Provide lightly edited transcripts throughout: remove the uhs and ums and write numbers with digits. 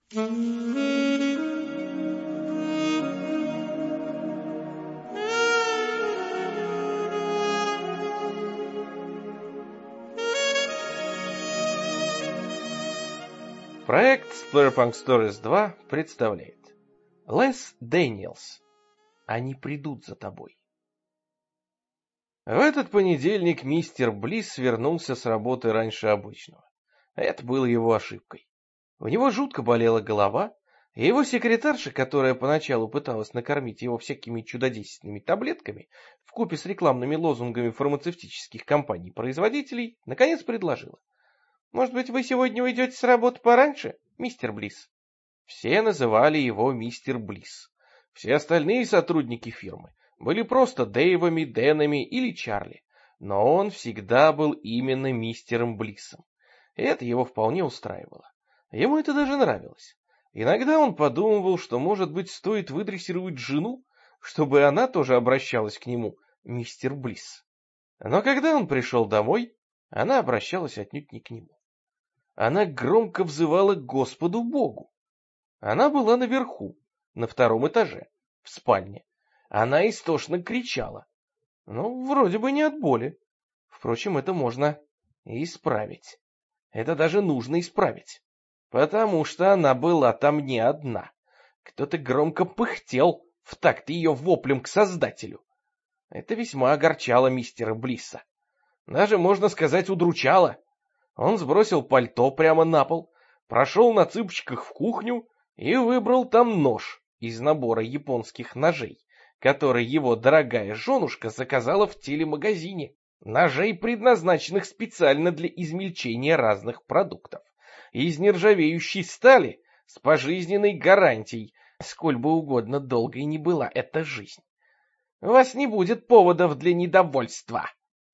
Проект Splatterpunk Stories 2 представляет Les Daniels. Они придут за тобой. В этот понедельник мистер Блисс вернулся с работы раньше обычного. Это было его ошибкой. У него жутко болела голова, и его секретарша, которая поначалу пыталась накормить его всякими чудодейственными таблетками вкупе с рекламными лозунгами фармацевтических компаний-производителей, наконец предложила: «Может быть, вы сегодня уйдете с работы пораньше, мистер Блисс?» Все называли его мистер Блисс. Все остальные сотрудники фирмы были просто Дэйвами, Дэнами или Чарли, но он всегда был именно мистером Блиссом. И это его вполне устраивало. Ему это даже нравилось. Иногда он подумывал, что, может быть, стоит выдрессировать жену, чтобы она тоже обращалась к нему, мистер Блисс. Но когда он пришел домой, она обращалась отнюдь не к нему. Она громко взывала к Господу Богу. Она была наверху, на втором этаже, в спальне. Она истошно кричала. Ну, вроде бы не от боли. Впрочем, это можно исправить. Это даже нужно исправить. Потому что она была там не одна. Кто-то громко пыхтел в такт ее воплем к Создателю. Это весьма огорчало мистера Блисса. Даже, можно сказать, удручало. Он сбросил пальто прямо на пол, прошел на цыпочках в кухню и выбрал там нож из набора японских ножей, который его дорогая женушка заказала в телемагазине. Ножей, предназначенных специально для измельчения разных продуктов. Из нержавеющей стали с пожизненной гарантией, сколь бы угодно долгой ни была эта жизнь. У вас не будет поводов для недовольства.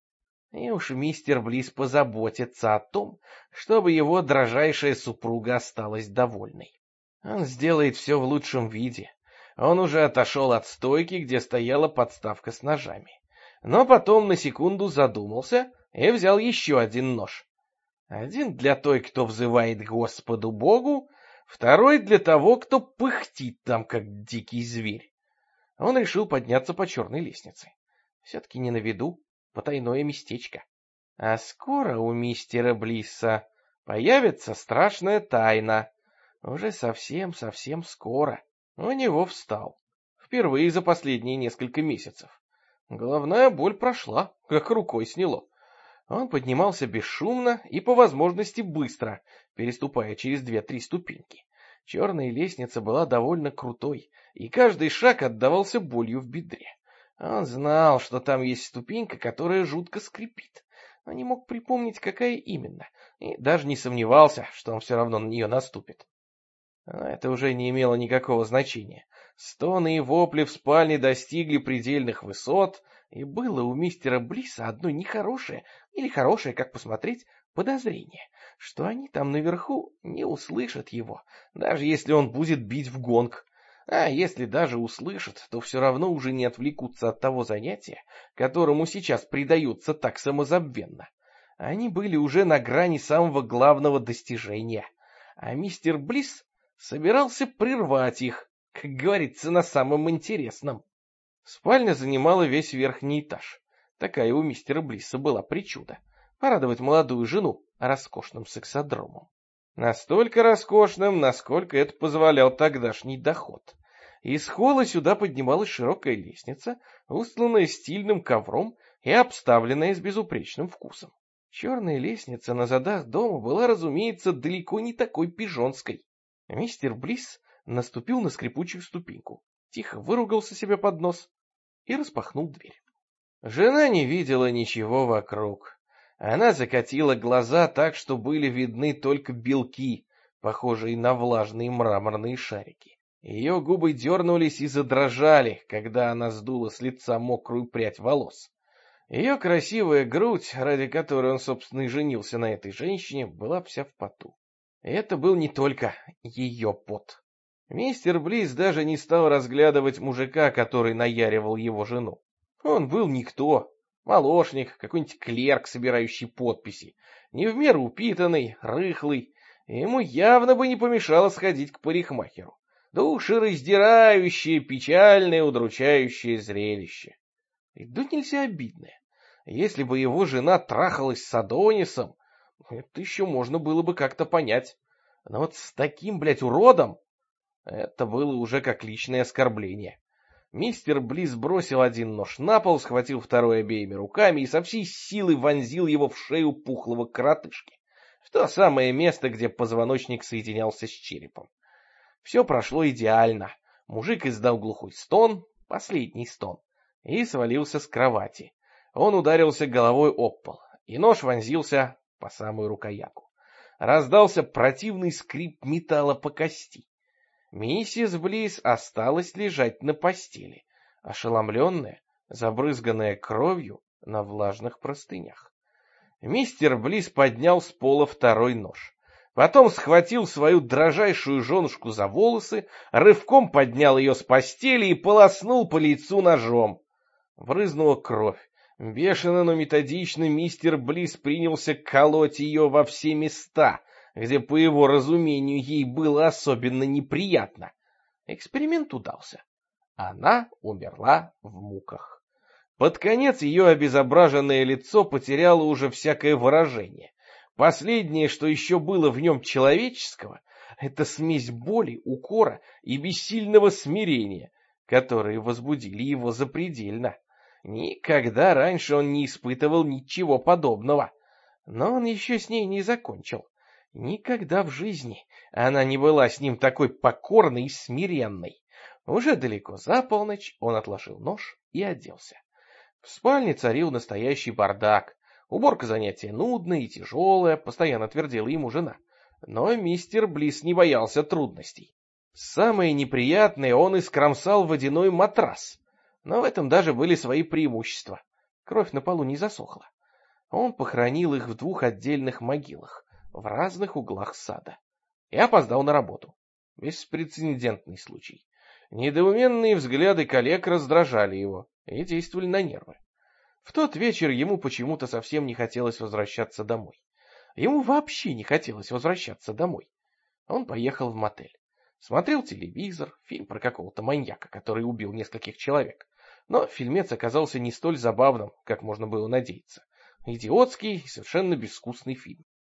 И уж мистер Блисс позаботится о том, чтобы его дрожайшая супруга осталась довольной. Он сделает все в лучшем виде. Он уже отошел от стойки, где стояла подставка с ножами. Но потом на секунду задумался и взял еще один нож. Один для той, кто взывает к Господу Богу, второй для того, кто пыхтит там, как дикий зверь. Он решил подняться по черной лестнице. Все-таки не на виду, потайное местечко. А скоро у мистера Блисса появится страшная тайна. Уже совсем скоро. У него встал. Впервые за последние несколько месяцев. Головная боль прошла, как рукой сняло. Он поднимался бесшумно и по возможности быстро, переступая через 2-3 ступеньки. Черная лестница была довольно крутой, и каждый шаг отдавался болью в бедре. Он знал, что там есть ступенька, которая жутко скрипит, но не мог припомнить, какая именно, и даже не сомневался, что он все равно на нее наступит. Но это уже не имело никакого значения. Стоны и вопли в спальне достигли предельных высот, и было у мистера Блисса одно нехорошее, или хорошее, как посмотреть, подозрение, что они там наверху не услышат его, даже если он будет бить в гонг. А если даже услышат, то все равно уже не отвлекутся от того занятия, которому сейчас предаются так самозабвенно. Они были уже на грани самого главного достижения, а мистер Блисс собирался прервать их, как говорится, на самом интересном. Спальня занимала весь верхний этаж. Такая у мистера Блисса была причуда — порадовать молодую жену роскошным сексодромом. Настолько роскошным, насколько это позволял тогдашний доход. Из холла сюда поднималась широкая лестница, устланная стильным ковром и обставленная с безупречным вкусом. Черная лестница на задах дома была, разумеется, далеко не такой пижонской. Мистер Блисс наступил на скрипучую ступеньку, тихо выругался себе под нос и распахнул дверь. Жена не видела ничего вокруг. Она закатила глаза так, что были видны только белки, похожие на влажные мраморные шарики. Ее губы дернулись и задрожали, когда она сдула с лица мокрую прядь волос. Ее красивая грудь, ради которой он, собственно, и женился на этой женщине, была вся в поту. И это был не только ее пот. Мистер Блисс даже не стал разглядывать мужика, который наяривал его жену. Он был никто, молочник, какой-нибудь клерк, собирающий подписи, не в меру упитанный, рыхлый, ему явно бы не помешало сходить к парикмахеру. Душераздирающее, печальное, удручающее зрелище. И тут нельзя обидное. Если бы его жена трахалась с Адонисом, это еще можно было бы как-то понять. Но вот с таким, блядь, уродом, это было уже как личное оскорбление. Мистер Близ бросил один нож на пол, схватил второй обеими руками и со всей силы вонзил его в шею пухлого коротышки, в то самое место, где позвоночник соединялся с черепом. Все прошло идеально. Мужик издал глухой стон, последний стон, и свалился с кровати. Он ударился головой об пол, и нож вонзился по самую рукоятку. Раздался противный скрип металла по кости. Миссис Близ осталась лежать на постели, ошеломленная, забрызганная кровью на влажных простынях. Мистер Близ поднял с пола второй нож. Потом схватил свою дрожайшую женушку за волосы, рывком поднял ее с постели и полоснул по лицу ножом. Брызнула кровь. Бешено, но методично мистер Близ принялся колоть ее во все места, где, по его разумению, ей было особенно неприятно. Эксперимент удался. Она умерла в муках. Под конец ее обезображенное лицо потеряло уже всякое выражение. Последнее, что еще было в нем человеческого, это смесь боли, укора и бессильного смирения, которые возбудили его запредельно. Никогда раньше он не испытывал ничего подобного. Но он еще с ней не закончил. Никогда в жизни она не была с ним такой покорной и смиренной. Уже далеко за полночь он отложил нож и оделся. В спальне царил настоящий бардак. Уборка занятие нудное и тяжелое, постоянно твердила ему жена. Но мистер Близ не боялся трудностей. Самое неприятное, он искромсал водяной матрас. Но в этом даже были свои преимущества. Кровь на полу не засохла. Он похоронил их в 2 отдельных могилах, в разных углах сада. И опоздал на работу. Беспрецедентный случай. Недоуменные взгляды коллег раздражали его и действовали на нервы. В тот вечер ему почему-то совсем не хотелось возвращаться домой. Ему вообще не хотелось возвращаться домой. Он поехал в мотель. Смотрел телевизор, фильм про какого-то маньяка, который убил нескольких человек. Но фильмец оказался не столь забавным, как можно было надеяться. Идиотский и совершенно безвкусный фильм.